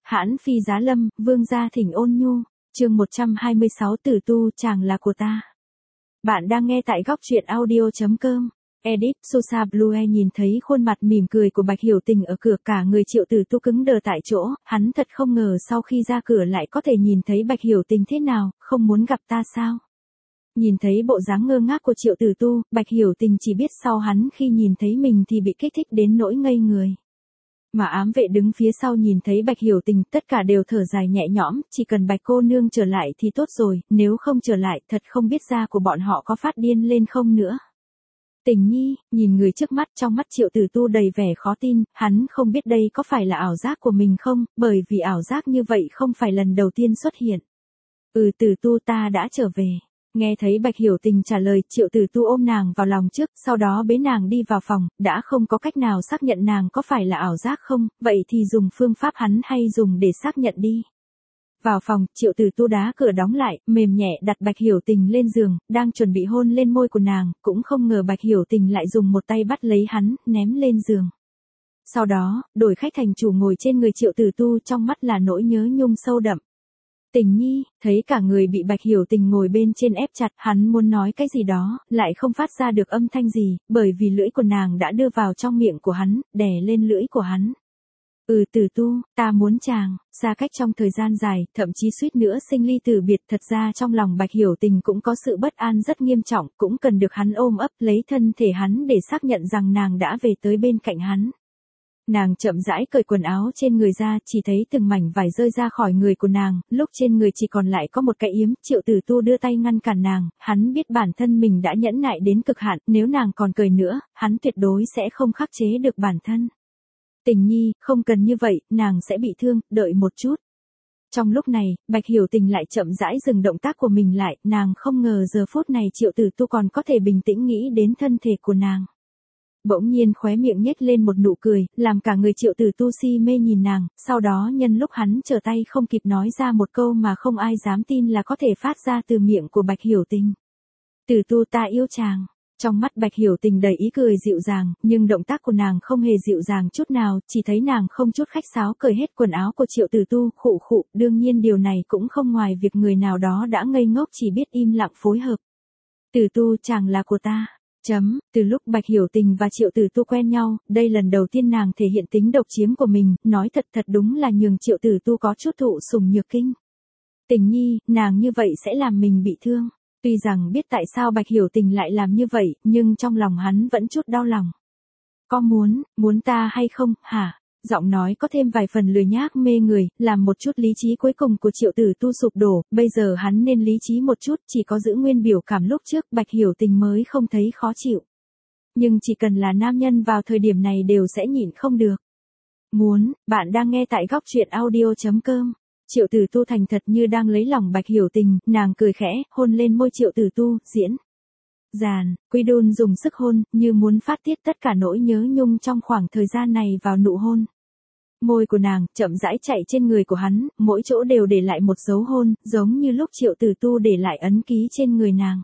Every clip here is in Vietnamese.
Hãn phi giá lâm, vương gia thỉnh ôn nhu, chương 126 tử tu chàng là của ta. Bạn đang nghe tại góc truyện audio.com. Edit, Sosa Blue nhìn thấy khuôn mặt mỉm cười của Bạch Hiểu Tình ở cửa, cả người Triệu Tử Tu cứng đờ tại chỗ, hắn thật không ngờ sau khi ra cửa lại có thể nhìn thấy Bạch Hiểu Tình thế nào, không muốn gặp ta sao? Nhìn thấy bộ dáng ngơ ngác của Triệu Tử Tu, Bạch Hiểu Tình chỉ biết sau hắn khi nhìn thấy mình thì bị kích thích đến nỗi ngây người. Mà ám vệ đứng phía sau nhìn thấy Bạch Hiểu Tình, tất cả đều thở dài nhẹ nhõm, chỉ cần Bạch cô nương trở lại thì tốt rồi, nếu không trở lại thật không biết da của bọn họ có phát điên lên không nữa. Tình nhi, nhìn người trước mắt, trong mắt Triệu Tử Tu đầy vẻ khó tin, hắn không biết đây có phải là ảo giác của mình không, bởi vì ảo giác như vậy không phải lần đầu tiên xuất hiện. Tử Tu, ta đã trở về. Nghe thấy Bạch Hiểu Tình trả lời, Triệu Tử Tu ôm nàng vào lòng trước, sau đó bế nàng đi vào phòng, đã không có cách nào xác nhận nàng có phải là ảo giác không, vậy thì dùng phương pháp hắn hay dùng để xác nhận đi. Vào phòng, Triệu Tử Tu đá cửa đóng lại, mềm nhẹ đặt Bạch Hiểu Tình lên giường, đang chuẩn bị hôn lên môi của nàng, cũng không ngờ Bạch Hiểu Tình lại dùng một tay bắt lấy hắn, ném lên giường. Sau đó, đổi khách thành chủ ngồi trên người Triệu Tử Tu, trong mắt là nỗi nhớ nhung sâu đậm. Tình nhi, thấy cả người bị Bạch Hiểu Tình ngồi bên trên ép chặt, hắn muốn nói cái gì đó, lại không phát ra được âm thanh gì, bởi vì lưỡi của nàng đã đưa vào trong miệng của hắn, đè lên lưỡi của hắn. Tử Tu, ta muốn chàng, xa cách trong thời gian dài, thậm chí suýt nữa sinh ly tử biệt, thật ra trong lòng Bạch Hiểu Tình cũng có sự bất an rất nghiêm trọng, cũng cần được hắn ôm ấp, lấy thân thể hắn để xác nhận rằng nàng đã về tới bên cạnh hắn. Nàng chậm rãi cởi quần áo trên người ra, chỉ thấy từng mảnh vải rơi ra khỏi người của nàng, lúc trên người chỉ còn lại có một cái yếm, Triệu Tử Tu đưa tay ngăn cản nàng, hắn biết bản thân mình đã nhẫn nại đến cực hạn, nếu nàng còn cười nữa, hắn tuyệt đối sẽ không khắc chế được bản thân. Tình nhi, không cần như vậy, nàng sẽ bị thương, đợi một chút. Trong lúc này, Bạch Hiểu Tình lại chậm rãi dừng động tác của mình lại, nàng không ngờ giờ phút này Triệu Tử Tu còn có thể bình tĩnh nghĩ đến thân thể của nàng. Bỗng nhiên khóe miệng nhếch lên một nụ cười, làm cả người Triệu Tử Tu si mê nhìn nàng, sau đó nhân lúc hắn trở tay không kịp nói ra một câu mà không ai dám tin là có thể phát ra từ miệng của Bạch Hiểu Tình. Tử Tu, ta yêu chàng. Trong mắt Bạch Hiểu Tình đầy ý cười dịu dàng, nhưng động tác của nàng không hề dịu dàng chút nào, chỉ thấy nàng không chút khách sáo cởi hết quần áo của Triệu Tử Tu, khụ, đương nhiên điều này cũng không ngoài việc người nào đó đã ngây ngốc chỉ biết im lặng phối hợp. Tử Tu, chàng là của ta. Từ lúc Bạch Hiểu Tình và Triệu Tử Tu quen nhau, đây lần đầu tiên nàng thể hiện tính độc chiếm của mình, nói thật đúng là nhường Triệu Tử Tu có chút thụ sủng nhược kinh. Tình nhi, nàng như vậy sẽ làm mình bị thương. Tuy rằng biết tại sao Bạch Hiểu Tình lại làm như vậy, nhưng trong lòng hắn vẫn chút đau lòng. Có muốn ta hay không, hả? Giọng nói có thêm vài phần lười nhác mê người, làm một chút lý trí cuối cùng của Triệu Tử Tu sụp đổ, bây giờ hắn nên lý trí một chút, chỉ có giữ nguyên biểu cảm lúc trước Bạch Hiểu Tình mới không thấy khó chịu. Nhưng chỉ cần là nam nhân vào thời điểm này đều sẽ nhịn không được. Bạn đang nghe tại góc truyện audio.com. Triệu Tử Tu thành thật như đang lấy lòng Bạch Hiểu Tình, nàng cười khẽ, hôn lên môi Triệu Tử Tu, diễn. Quy Đôn dùng sức hôn, như muốn phát tiết tất cả nỗi nhớ nhung trong khoảng thời gian này vào nụ hôn. Môi của nàng, chậm rãi chạy trên người của hắn, mỗi chỗ đều để lại một dấu hôn, giống như lúc Triệu Tử Tu để lại ấn ký trên người nàng.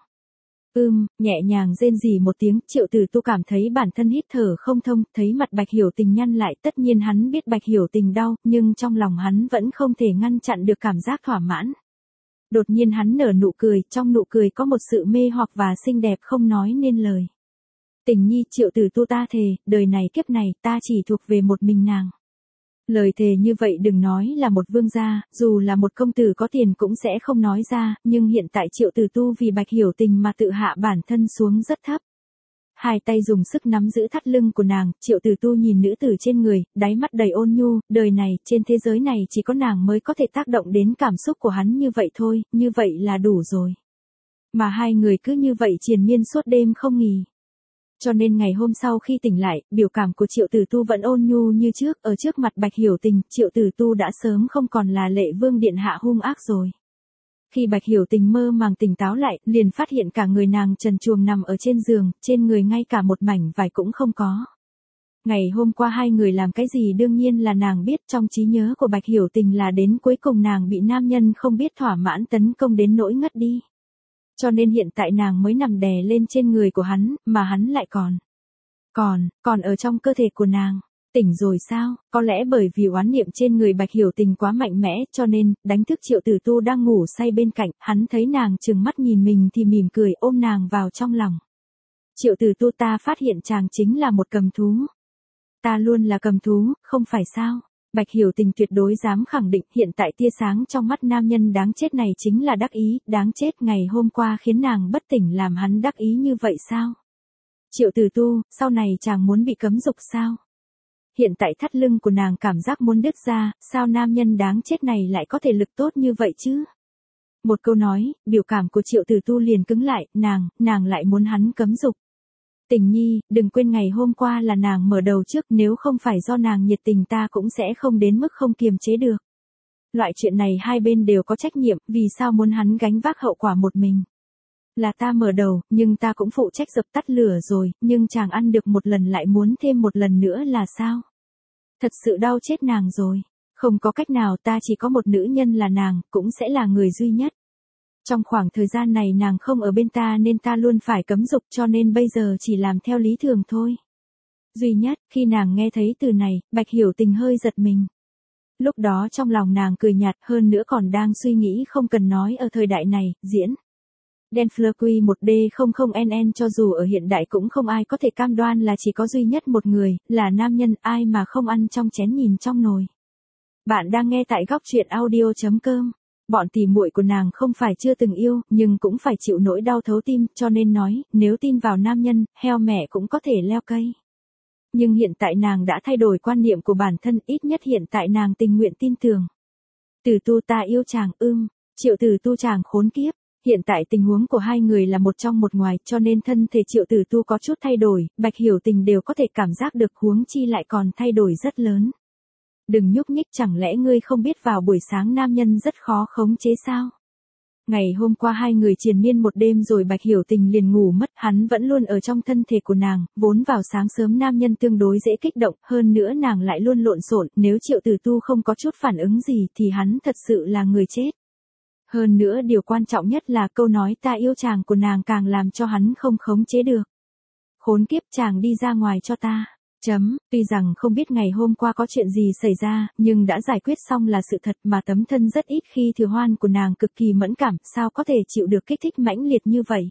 Nhẹ nhàng rên rỉ một tiếng, Triệu Tử Tu cảm thấy bản thân hít thở không thông, thấy mặt Bạch Hiểu Tình nhăn lại, tất nhiên hắn biết Bạch Hiểu Tình đau, nhưng trong lòng hắn vẫn không thể ngăn chặn được cảm giác thỏa mãn. Đột nhiên hắn nở nụ cười, trong nụ cười có một sự mê hoặc và xinh đẹp không nói nên lời. Tình nhi, Triệu Tử Tu, ta thề, đời này kiếp này, ta chỉ thuộc về một mình nàng. Lời thề như vậy đừng nói là một vương gia, dù là một công tử có tiền cũng sẽ không nói ra, nhưng hiện tại Triệu Tử Tu vì Bạch Hiểu Tình mà tự hạ bản thân xuống rất thấp. Hai tay dùng sức nắm giữ thắt lưng của nàng, Triệu Tử Tu nhìn nữ tử trên người, đáy mắt đầy ôn nhu, đời này, trên thế giới này chỉ có nàng mới có thể tác động đến cảm xúc của hắn như vậy thôi, như vậy là đủ rồi. Mà hai người cứ như vậy triền miên suốt đêm không nghỉ. Cho nên ngày hôm sau khi tỉnh lại, biểu cảm của Triệu Tử Tu vẫn ôn nhu như trước, ở trước mặt Bạch Hiểu Tình, Triệu Tử Tu đã sớm không còn là Lệ Vương điện hạ hung ác rồi. Khi Bạch Hiểu Tình mơ màng tỉnh táo lại, liền phát hiện cả người nàng trần truồng nằm ở trên giường, trên người ngay cả một mảnh vải cũng không có. Ngày hôm qua hai người làm cái gì đương nhiên là nàng biết, trong trí nhớ của Bạch Hiểu Tình là đến cuối cùng nàng bị nam nhân không biết thỏa mãn tấn công đến nỗi ngất đi. Cho nên hiện tại nàng mới nằm đè lên trên người của hắn, mà hắn lại còn ở trong cơ thể của nàng. Tỉnh rồi sao? Có lẽ bởi vì oán niệm trên người Bạch Hiểu Tình quá mạnh mẽ cho nên, đánh thức Triệu Tử Tu đang ngủ say bên cạnh, hắn thấy nàng trừng mắt nhìn mình thì mỉm cười ôm nàng vào trong lòng. Triệu Tử Tu, ta phát hiện chàng chính là một cầm thú. Ta luôn là cầm thú, không phải sao? Bạch Hiểu Tình tuyệt đối dám khẳng định hiện tại tia sáng trong mắt nam nhân đáng chết này chính là đắc ý, đáng chết ngày hôm qua khiến nàng bất tỉnh làm hắn đắc ý như vậy sao? Triệu Tử Tu, sau này chàng muốn bị cấm dục sao? Hiện tại thắt lưng của nàng cảm giác muốn đứt ra, sao nam nhân đáng chết này lại có thể lực tốt như vậy chứ? Một câu nói, biểu cảm của Triệu Tử Tu liền cứng lại, nàng lại muốn hắn cấm dục. Tình nhi, đừng quên ngày hôm qua là nàng mở đầu trước, nếu không phải do nàng nhiệt tình ta cũng sẽ không đến mức không kiềm chế được. Loại chuyện này hai bên đều có trách nhiệm, vì sao muốn hắn gánh vác hậu quả một mình? Là ta mở đầu, nhưng ta cũng phụ trách dập tắt lửa rồi, nhưng chàng ăn được một lần lại muốn thêm một lần nữa là sao? Thật sự đau chết nàng rồi. Không có cách nào, ta chỉ có một nữ nhân là nàng, cũng sẽ là người duy nhất. Trong khoảng thời gian này nàng không ở bên ta nên ta luôn phải cấm dục cho nên bây giờ chỉ làm theo lý thường thôi. Duy nhất, khi nàng nghe thấy từ này, Bạch Hiểu Tình hơi giật mình. Lúc đó trong lòng nàng cười nhạt hơn nữa còn đang suy nghĩ không cần nói ở thời đại này, diễn. Dan Fleury 1D00NN cho dù ở hiện đại cũng không ai có thể cam đoan là chỉ có duy nhất một người, là nam nhân ai mà không ăn trong chén nhìn trong nồi. Bạn đang nghe tại góc truyện audio.com. Bọn tỉ muội của nàng không phải chưa từng yêu, nhưng cũng phải chịu nỗi đau thấu tim, cho nên nói, nếu tin vào nam nhân, heo mẹ cũng có thể leo cây. Nhưng hiện tại nàng đã thay đổi quan niệm của bản thân, ít nhất hiện tại nàng tình nguyện tin tưởng. Tử Tu, ta yêu chàng, Triệu Tử Tu, chàng khốn kiếp. Hiện tại tình huống của hai người là một trong một ngoài, cho nên thân thể Triệu Tử Tu có chút thay đổi, Bạch Hiểu Tình đều có thể cảm giác được, huống chi lại còn thay đổi rất lớn. Đừng nhúc nhích, chẳng lẽ ngươi không biết vào buổi sáng nam nhân rất khó khống chế sao? Ngày hôm qua hai người triền miên một đêm rồi Bạch Hiểu Tình liền ngủ mất, hắn vẫn luôn ở trong thân thể của nàng, vốn vào sáng sớm nam nhân tương đối dễ kích động, hơn nữa nàng lại luôn lộn xộn, nếu Triệu Tử Tu không có chút phản ứng gì thì hắn thật sự là người chết. Hơn nữa điều quan trọng nhất là câu nói ta yêu chàng của nàng càng làm cho hắn không khống chế được. Khốn kiếp, chàng đi ra ngoài cho ta. Tuy rằng không biết ngày hôm qua có chuyện gì xảy ra, nhưng đã giải quyết xong là sự thật mà tấm thân rất ít khi thừa hoan của nàng cực kỳ mẫn cảm, sao có thể chịu được kích thích mãnh liệt như vậy.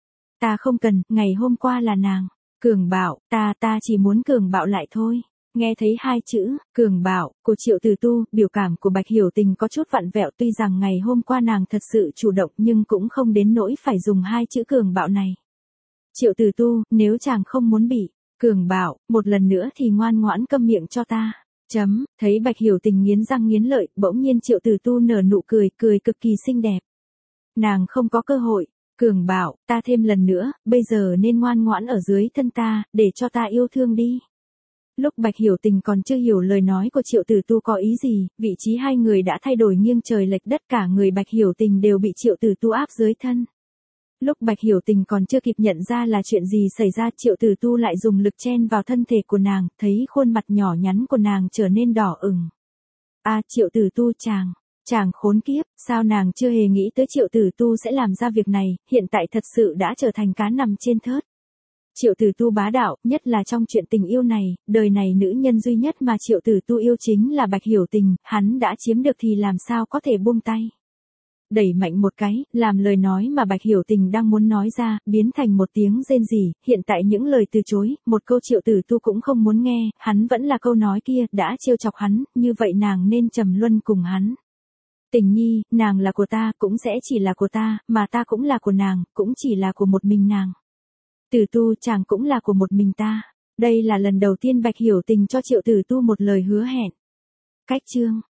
Ta không cần, ngày hôm qua là nàng. Cường bạo, ta chỉ muốn cường bạo lại thôi. Nghe thấy hai chữ, cường bạo, của Triệu Tử Tu, biểu cảm của Bạch Hiểu Tình có chút vặn vẹo, tuy rằng ngày hôm qua nàng thật sự chủ động nhưng cũng không đến nỗi phải dùng hai chữ cường bạo này. Triệu Tử Tu, nếu chàng không muốn bị cường bạo, một lần nữa thì ngoan ngoãn câm miệng cho ta. Thấy Bạch Hiểu Tình nghiến răng nghiến lợi, bỗng nhiên Triệu Tử Tu nở nụ cười, cười cực kỳ xinh đẹp. Nàng không có cơ hội. Cường bạo, ta thêm lần nữa, bây giờ nên ngoan ngoãn ở dưới thân ta, để cho ta yêu thương đi. Lúc Bạch Hiểu Tình còn chưa hiểu lời nói của Triệu Tử Tu có ý gì, vị trí hai người đã thay đổi nghiêng trời lệch đất, cả người Bạch Hiểu Tình đều bị Triệu Tử Tu áp dưới thân. Lúc Bạch Hiểu Tình còn chưa kịp nhận ra là chuyện gì xảy ra, Triệu Tử Tu lại dùng lực chen vào thân thể của nàng, thấy khuôn mặt nhỏ nhắn của nàng trở nên đỏ ửng. Triệu Tử Tu, chàng khốn kiếp, sao nàng chưa hề nghĩ tới Triệu Tử Tu sẽ làm ra việc này, hiện tại thật sự đã trở thành cá nằm trên thớt. Triệu Tử Tu bá đạo, nhất là trong chuyện tình yêu này, đời này nữ nhân duy nhất mà Triệu Tử Tu yêu chính là Bạch Hiểu Tình, hắn đã chiếm được thì làm sao có thể buông tay. Đẩy mạnh một cái, làm lời nói mà Bạch Hiểu Tình đang muốn nói ra, biến thành một tiếng rên rỉ, hiện tại những lời từ chối, một câu Triệu Tử Tu cũng không muốn nghe, hắn vẫn là câu nói kia, đã trêu chọc hắn, như vậy nàng nên trầm luân cùng hắn. Tình nhi, nàng là của ta, cũng sẽ chỉ là của ta, mà ta cũng là của nàng, cũng chỉ là của một mình nàng. Tử Tu, chàng cũng là của một mình ta. Đây là lần đầu tiên Bạch Hiểu Tình cho Triệu Tử Tu một lời hứa hẹn. Cách chương